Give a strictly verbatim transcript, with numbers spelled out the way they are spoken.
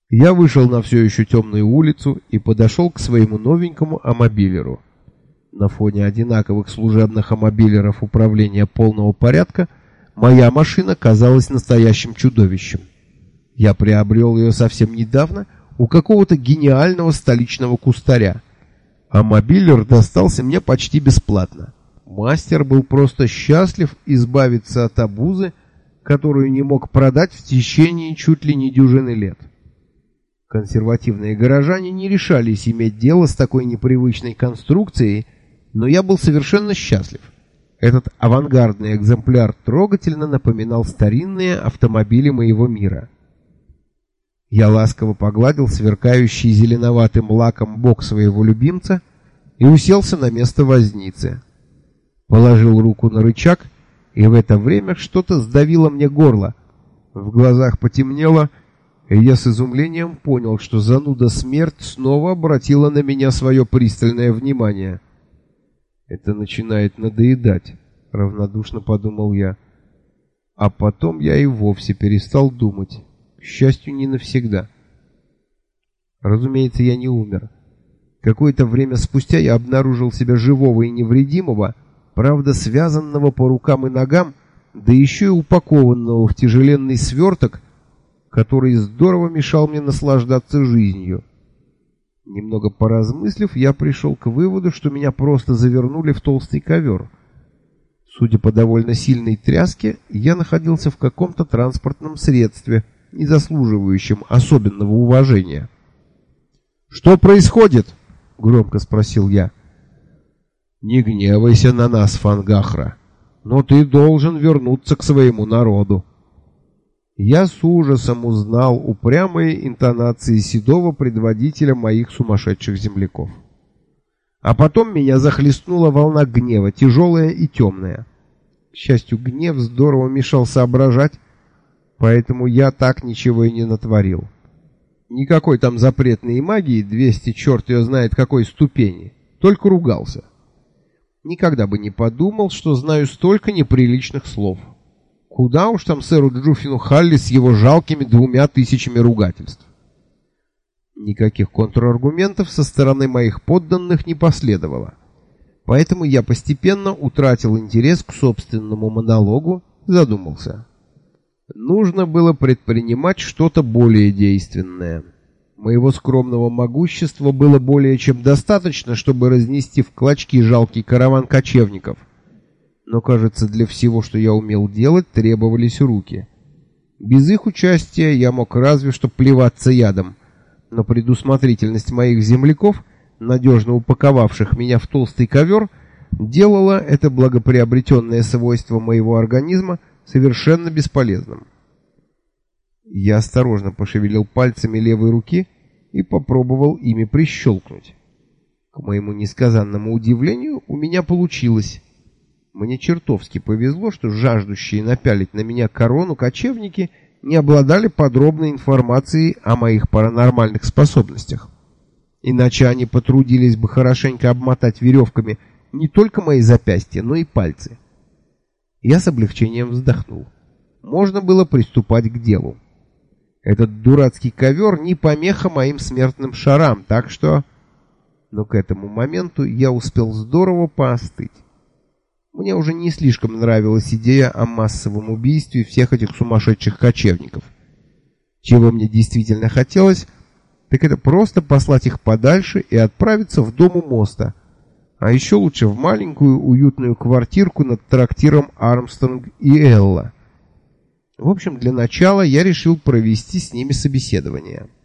Я вышел на все еще темную улицу и подошел к своему новенькому амобилеру. На фоне одинаковых служебных амобилеров управления полного порядка моя машина казалась настоящим чудовищем. Я приобрел ее совсем недавно у какого-то гениального столичного кустаря. Амобилер достался мне почти бесплатно. Мастер был просто счастлив избавиться от обузы, которую не мог продать в течение чуть ли не дюжины лет. Консервативные горожане не решались иметь дело с такой непривычной конструкцией, но я был совершенно счастлив. Этот авангардный экземпляр трогательно напоминал старинные автомобили моего мира. Я ласково погладил сверкающий зеленоватым лаком бок своего любимца и уселся на место возницы. Положил руку на рычаг, и в это время что-то сдавило мне горло. В глазах потемнело, и я с изумлением понял, что зануда смерть снова обратила на меня свое пристальное внимание. «Это начинает надоедать», — равнодушно подумал я. А потом я и вовсе перестал думать. К счастью, не навсегда. Разумеется, я не умер. Какое-то время спустя я обнаружил себя живого и невредимого, правда, связанного по рукам и ногам, да еще и упакованного в тяжеленный сверток, который здорово мешал мне наслаждаться жизнью. Немного поразмыслив, я пришел к выводу, что меня просто завернули в толстый ковер. Судя по довольно сильной тряске, я находился в каком-то транспортном средстве, не заслуживающем особенного уважения. «Что происходит?» — громко спросил я. «Не гневайся на нас, Фангахра, но ты должен вернуться к своему народу». Я с ужасом узнал упрямые интонации седого предводителя моих сумасшедших земляков. А потом меня захлестнула волна гнева, тяжелая и темная. К счастью, гнев здорово мешал соображать, поэтому я так ничего и не натворил. Никакой там запретной магии, двести черт ее знает какой ступени, только ругался. Никогда бы не подумал, что знаю столько неприличных слов. Куда уж там сэру Джуфину Халли с его жалкими двумя тысячами ругательств. Никаких контраргументов со стороны моих подданных не последовало. Поэтому я постепенно утратил интерес к собственному монологу, задумался. Нужно было предпринимать что-то более действенное. Моего скромного могущества было более чем достаточно, чтобы разнести в клочки жалкий караван кочевников. Но, кажется, для всего, что я умел делать, требовались руки. Без их участия я мог разве что плеваться ядом, но предусмотрительность моих земляков, надежно упаковавших меня в толстый ковер, делала это благоприобретенное свойство моего организма совершенно бесполезным. Я осторожно пошевелил пальцами левой руки и попробовал ими прищелкнуть. К моему несказанному удивлению, у меня получилось. Мне чертовски повезло, что жаждущие напялить на меня корону кочевники не обладали подробной информацией о моих паранормальных способностях. Иначе они потрудились бы хорошенько обмотать веревками не только мои запястья, но и пальцы. Я с облегчением вздохнул. Можно было приступать к делу. Этот дурацкий ковер не помеха моим смертным шарам, так что... Но к этому моменту я успел здорово поостыть. Мне уже не слишком нравилась идея о массовом убийстве всех этих сумасшедших кочевников. Чего мне действительно хотелось, так это просто послать их подальше и отправиться в дом у моста, а еще лучше в маленькую уютную квартирку над трактиром Армстронг и Элла. В общем, для начала я решил провести с ними собеседование.